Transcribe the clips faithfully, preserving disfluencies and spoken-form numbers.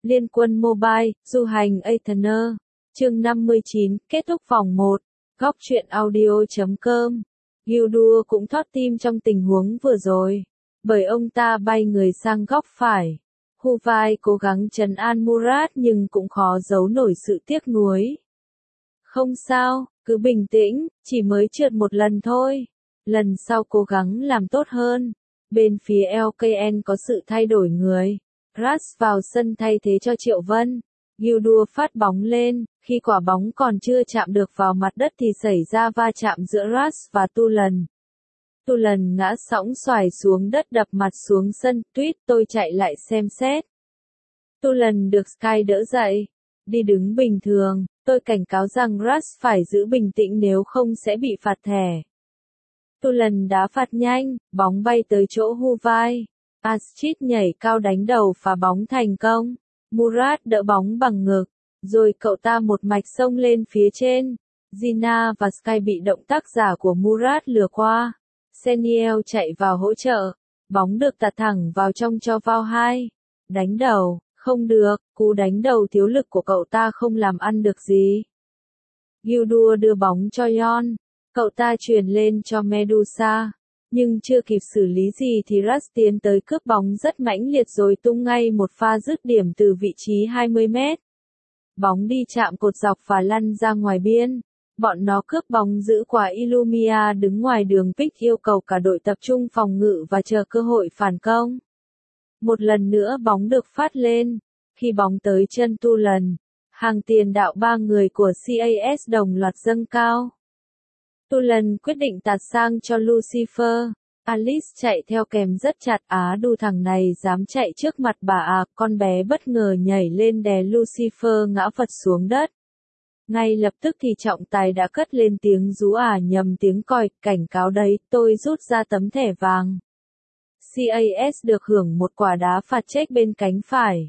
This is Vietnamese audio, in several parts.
Liên quân Mobile, du hành Aetherner. Chương năm mươi chín, kết thúc vòng một. Góc truyện audio chấm com. Gildur cũng thót tim trong tình huống vừa rồi, bởi ông ta bay người sang góc phải. Huvai cố gắng trấn an Murat nhưng cũng khó giấu nổi sự tiếc nuối. Không sao, cứ bình tĩnh, chỉ mới trượt một lần thôi. Lần sau cố gắng làm tốt hơn. Bên phía lờ ca en có sự thay đổi người. Ras vào sân thay thế cho Triệu Vân. Gildur phát bóng lên, khi quả bóng còn chưa chạm được vào mặt đất thì xảy ra va chạm giữa Ras và Tulen. Tulen ngã sõng xoài xuống đất đập mặt xuống sân. Tuyết, tôi chạy lại xem xét. Tulen được Sky đỡ dậy. Đi đứng bình thường, tôi cảnh cáo rằng Ras phải giữ bình tĩnh nếu không sẽ bị phạt thẻ. Tulen đá phạt nhanh, bóng bay tới chỗ Huvai. Astrid nhảy cao đánh đầu phá bóng thành công. Murat đỡ bóng bằng ngực, rồi cậu ta một mạch xông lên phía trên. Gina và Sky bị động tác giả của Murat lừa qua. Seniel chạy vào hỗ trợ. Bóng được tạt thẳng vào trong cho vào hai. Đánh đầu, không được, cú đánh đầu thiếu lực của cậu ta không làm ăn được gì. Gildur đưa bóng cho Yon. Cậu ta chuyền lên cho Medusa. Nhưng chưa kịp xử lý gì thì Ras tiến tới cướp bóng rất mãnh liệt rồi tung ngay một pha dứt điểm từ vị trí hai mươi mét. Bóng đi chạm cột dọc và lăn ra ngoài biên. Bọn nó cướp bóng giữ quả Illumia đứng ngoài đường pick yêu cầu cả đội tập trung phòng ngự và chờ cơ hội phản công. Một lần nữa bóng được phát lên. Khi bóng tới chân Tulen, hàng tiền đạo ba người của ca ét đồng loạt dâng cao. Tulen quyết định tạt sang cho Lucifer. Alice chạy theo kèm rất chặt. Á đu thằng này dám chạy trước mặt bà à, con bé bất ngờ nhảy lên đè Lucifer ngã phật xuống đất. Ngay lập tức thì trọng tài đã cất lên tiếng rú ả nhầm tiếng còi, cảnh cáo đấy, tôi rút ra tấm thẻ vàng. ca ét được hưởng một quả đá phạt chết bên cánh phải.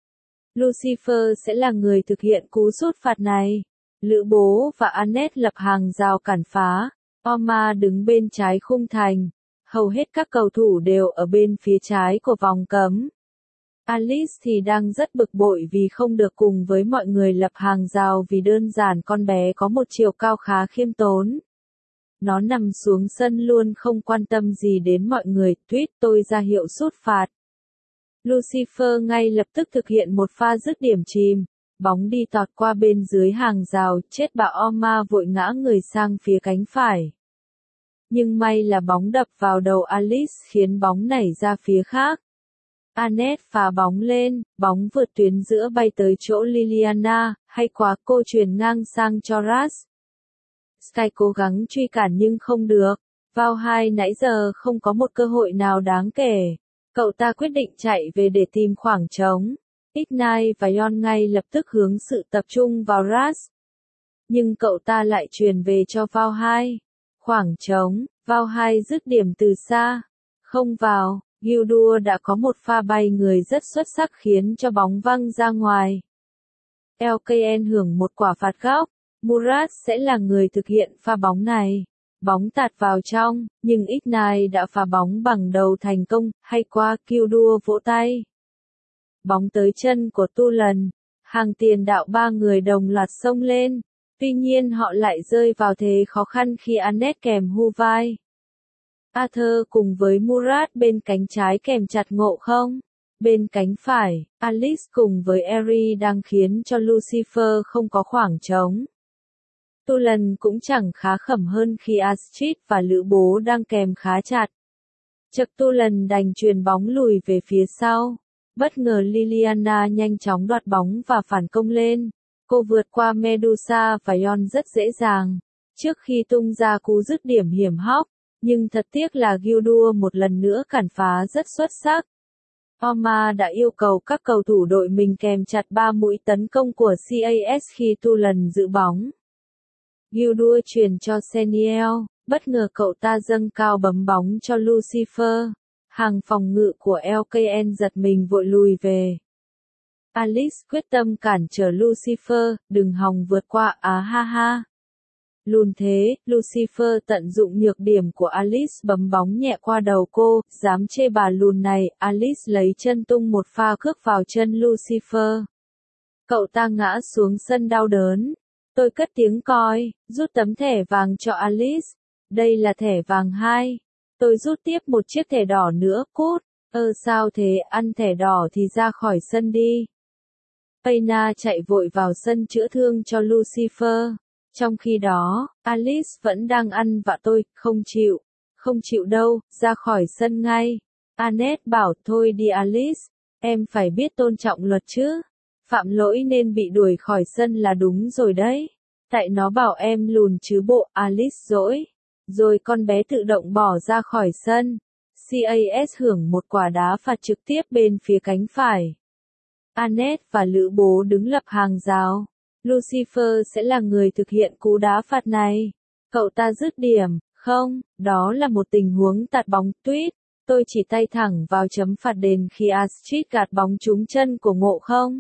Lucifer sẽ là người thực hiện cú sút phạt này. Lữ Bố và Annette lập hàng rào cản phá. Oma đứng bên trái khung thành. Hầu hết các cầu thủ đều ở bên phía trái của vòng cấm. Alice thì đang rất bực bội vì không được cùng với mọi người lập hàng rào vì đơn giản con bé có một chiều cao khá khiêm tốn. Nó nằm xuống sân luôn không quan tâm gì đến mọi người. Tweet tôi ra hiệu sút phạt. Lucifer ngay lập tức thực hiện một pha dứt điểm chìm. Bóng đi tọt qua bên dưới hàng rào, chết bà Oma vội ngã người sang phía cánh phải. Nhưng may là bóng đập vào đầu Alice khiến bóng nảy ra phía khác. Annette phá bóng lên, bóng vượt tuyến giữa bay tới chỗ Liliana, hay quá cô chuyền ngang sang cho Ras. Sky cố gắng truy cản nhưng không được. Vào hai nãy giờ không có một cơ hội nào đáng kể. Cậu ta quyết định chạy về để tìm khoảng trống. Ignite và Yon ngay lập tức hướng sự tập trung vào Ras. Nhưng cậu ta lại truyền về cho vào hai. Khoảng trống, vào hai dứt điểm từ xa. Không vào, Gildur đã có một pha bay người rất xuất sắc khiến cho bóng văng ra ngoài. lờ ca en hưởng một quả phạt góc. Murat sẽ là người thực hiện pha bóng này. Bóng tạt vào trong, nhưng Ignite đã phá bóng bằng đầu thành công, hay quá, Gildur vỗ tay. Bóng tới chân của Tulen, hàng tiền đạo ba người đồng loạt xông lên, tuy nhiên họ lại rơi vào thế khó khăn khi Annette kèm Huvai. Arthur cùng với Murat bên cánh trái kèm chặt Ngộ Không. Bên cánh phải, Alice cùng với Eri đang khiến cho Lucifer không có khoảng trống. Tulen cũng chẳng khá khẩm hơn khi Astrid và Lữ Bố đang kèm khá chặt. Chợt Tulen đành chuyền bóng lùi về phía sau. Bất ngờ Liliana nhanh chóng đoạt bóng và phản công lên. Cô vượt qua Medusa và Yon rất dễ dàng, trước khi tung ra cú dứt điểm hiểm hóc. Nhưng thật tiếc là Gildur một lần nữa cản phá rất xuất sắc. Oma đã yêu cầu các cầu thủ đội mình kèm chặt ba mũi tấn công của ca ét khi Tulen giữ bóng. Gildur truyền cho Seniel, bất ngờ cậu ta dâng cao bấm bóng cho Lucifer. Hàng phòng ngự của lờ ca en giật mình vội lùi về. Alice quyết tâm cản trở Lucifer, đừng hòng vượt qua á ha ha. Lùn thế, Lucifer tận dụng nhược điểm của Alice bấm bóng nhẹ qua đầu cô, dám chê bà lùn này, Alice lấy chân tung một pha cước vào chân Lucifer. Cậu ta ngã xuống sân đau đớn. Tôi cất tiếng còi, rút tấm thẻ vàng cho Alice. Đây là thẻ vàng hai. Tôi rút tiếp một chiếc thẻ đỏ nữa, cút. Ơ sao thế, ăn thẻ đỏ thì ra khỏi sân đi. Payna chạy vội vào sân chữa thương cho Lucifer. Trong khi đó, Alice vẫn đang ăn vạ tôi, không chịu. Không chịu đâu, ra khỏi sân ngay. Annette bảo thôi đi Alice, em phải biết tôn trọng luật chứ. Phạm lỗi nên bị đuổi khỏi sân là đúng rồi đấy. Tại nó bảo em lùn chứ bộ, Alice dỗi. Rồi con bé tự động bỏ ra khỏi sân. xê a ét hưởng một quả đá phạt trực tiếp bên phía cánh phải. Annette và Lữ Bố đứng lập hàng rào. Lucifer sẽ là người thực hiện cú đá phạt này. Cậu ta dứt điểm, không, đó là một tình huống tạt bóng tuyết. Tôi chỉ tay thẳng vào chấm phạt đền khi Astrid gạt bóng trúng chân của Ngộ không.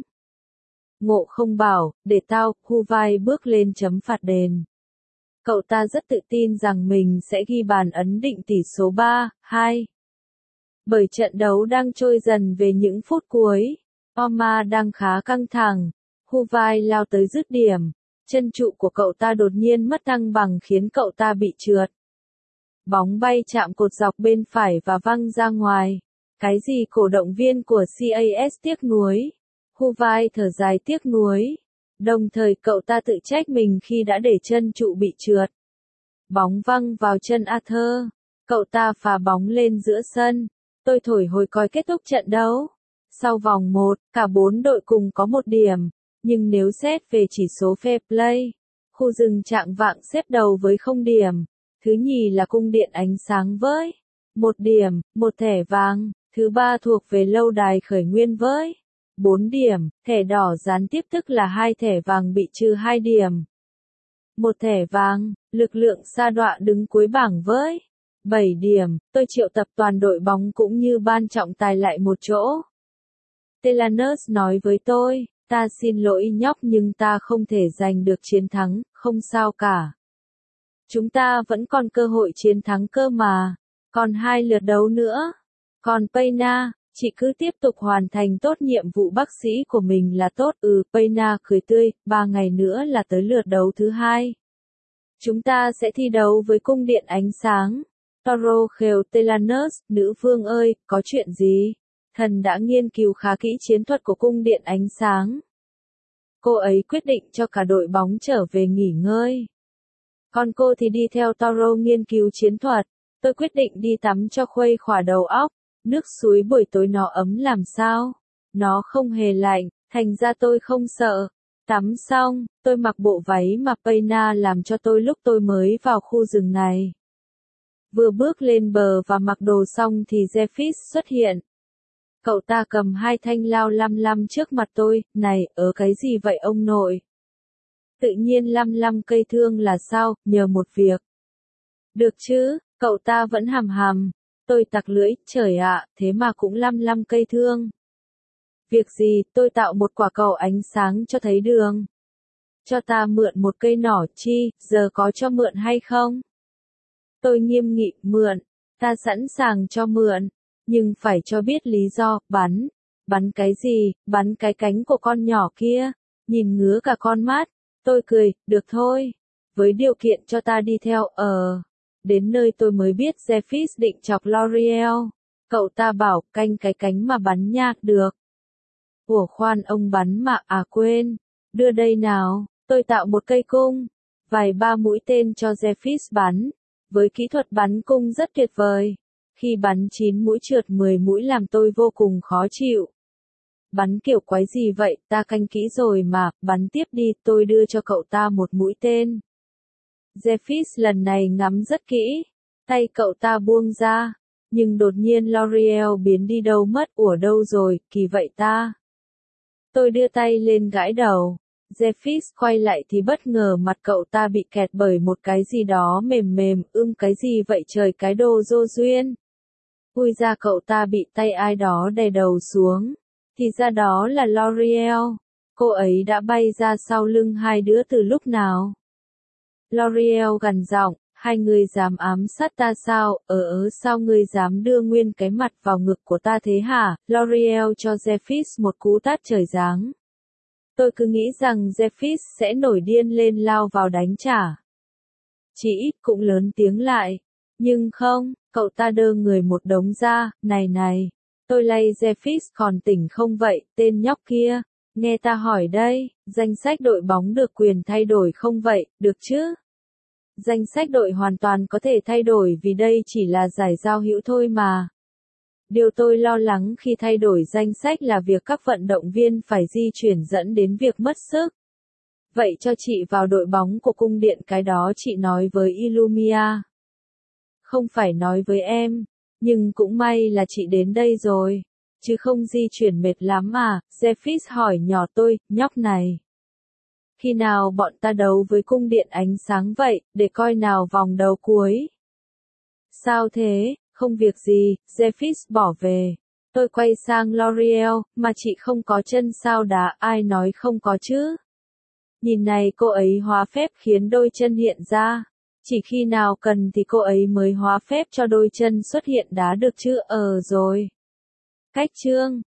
Ngộ không bảo, để tao, khu vai bước lên chấm phạt đền. Cậu ta rất tự tin rằng mình sẽ ghi bàn ấn định tỷ số ba hai. Bởi trận đấu đang trôi dần về những phút cuối, Oma đang khá căng thẳng. Khu vai lao tới dứt điểm, chân trụ của cậu ta đột nhiên mất thăng bằng khiến cậu ta bị trượt. Bóng bay chạm cột dọc bên phải và văng ra ngoài. Cái gì cổ động viên của xê a ét tiếc nuối. Khu vai thở dài tiếc nuối. Đồng thời cậu ta tự trách mình khi đã để chân trụ bị trượt. Bóng văng vào chân Arthur. Cậu ta phá bóng lên giữa sân. Tôi thổi hồi còi kết thúc trận đấu. Sau vòng một, cả bốn đội cùng có một điểm. Nhưng nếu xét về chỉ số fair play, khu rừng Trạng Vạng xếp đầu với không điểm. Thứ nhì là cung điện ánh sáng với một điểm, một thẻ vàng. Thứ ba thuộc về lâu đài khởi nguyên với bốn điểm, thẻ đỏ gián tiếp tức là hai thẻ vàng bị trừ hai điểm. Một thẻ vàng, lực lượng sa đọa đứng cuối bảng với bảy điểm. Tôi triệu tập toàn đội bóng cũng như ban trọng tài lại một chỗ. Telanus nói với tôi, ta xin lỗi nhóc nhưng ta không thể giành được chiến thắng, không sao cả. Chúng ta vẫn còn cơ hội chiến thắng cơ mà. Còn hai lượt đấu nữa. Còn Payna, chị cứ tiếp tục hoàn thành tốt nhiệm vụ bác sĩ của mình là tốt. Ừ, Payna cười tươi, ba ngày nữa là tới lượt đấu thứ hai. Chúng ta sẽ thi đấu với cung điện ánh sáng. Toro khều Telanus, nữ vương ơi, có chuyện gì? Thần đã nghiên cứu khá kỹ chiến thuật của cung điện ánh sáng. Cô ấy quyết định cho cả đội bóng trở về nghỉ ngơi. Còn cô thì đi theo Toro nghiên cứu chiến thuật. Tôi quyết định đi tắm cho khuây khỏa đầu óc. Nước suối buổi tối nó ấm làm sao? Nó không hề lạnh, thành ra tôi không sợ. Tắm xong, tôi mặc bộ váy mà Payna làm cho tôi lúc tôi mới vào khu rừng này. Vừa bước lên bờ và mặc đồ xong thì Jeffis xuất hiện. Cậu ta cầm hai thanh lao lăm lăm trước mặt tôi, này, ở cái gì vậy ông nội? Tự nhiên lăm lăm cây thương là sao, nhờ một việc. Được chứ, cậu ta vẫn hàm hàm. Tôi tặc lưỡi, trời ạ, thế mà cũng lăm lăm cây thương. Việc gì, tôi tạo một quả cầu ánh sáng cho thấy đường. Cho ta mượn một cây nỏ chi, giờ có cho mượn hay không? Tôi nghiêm nghị, mượn, ta sẵn sàng cho mượn. Nhưng phải cho biết lý do, bắn. Bắn cái gì, bắn cái cánh của con nhỏ kia. Nhìn ngứa cả con mắt. Tôi cười, được thôi. Với điều kiện cho ta đi theo, ờ. Đến nơi tôi mới biết Jeffis định chọc L'Oreal. Cậu ta bảo, canh cái cánh mà bắn nha, được. Ủa khoan ông bắn mà, à quên. Đưa đây nào, tôi tạo một cây cung. Vài ba mũi tên cho Jeffis bắn. Với kỹ thuật bắn cung rất tuyệt vời. Khi bắn chín mũi trượt mười mũi làm tôi vô cùng khó chịu. Bắn kiểu quái gì vậy, ta canh kỹ rồi mà, bắn tiếp đi, tôi đưa cho cậu ta một mũi tên. Jeffis lần này ngắm rất kỹ, tay cậu ta buông ra, nhưng đột nhiên L'Oreal biến đi đâu mất, ủa đâu rồi, kỳ vậy ta. Tôi đưa tay lên gãi đầu, Jeffis quay lại thì bất ngờ mặt cậu ta bị kẹt bởi một cái gì đó mềm mềm, ưm cái gì vậy trời cái đồ dô duyên. Ui ra cậu ta bị tay ai đó đè đầu xuống, thì ra đó là L'Oreal, cô ấy đã bay ra sau lưng hai đứa từ lúc nào. L'Oreal gằn giọng, hai người dám ám sát ta sao, ờ ớ sao ngươi dám đưa nguyên cái mặt vào ngực của ta thế hả? L'Oreal cho Jeffis một cú tát trời giáng. Tôi cứ nghĩ rằng Jeffis sẽ nổi điên lên lao vào đánh trả. Chị ít cũng lớn tiếng lại. Nhưng không, cậu ta đơ người một đống ra, này này. Tôi lay Jeffis còn tỉnh không vậy, tên nhóc kia. Nghe ta hỏi đây, danh sách đội bóng được quyền thay đổi không vậy, được chứ? Danh sách đội hoàn toàn có thể thay đổi vì đây chỉ là giải giao hữu thôi mà. Điều tôi lo lắng khi thay đổi danh sách là việc các vận động viên phải di chuyển dẫn đến việc mất sức. Vậy cho chị vào đội bóng của cung điện cái đó chị nói với Illumia. Không phải nói với em, nhưng cũng may là chị đến đây rồi. Chứ không di chuyển mệt lắm à, Jeffis hỏi nhỏ tôi, nhóc này. Khi nào bọn ta đấu với cung điện ánh sáng vậy, để coi nào vòng đấu cuối. Sao thế, không việc gì, Jeffis bỏ về. Tôi quay sang L'Oreal, mà chị không có chân sao đá, ai nói không có chứ. Nhìn này cô ấy hóa phép khiến đôi chân hiện ra. Chỉ khi nào cần thì cô ấy mới hóa phép cho đôi chân xuất hiện đá được chứ, ờ rồi. Cách chương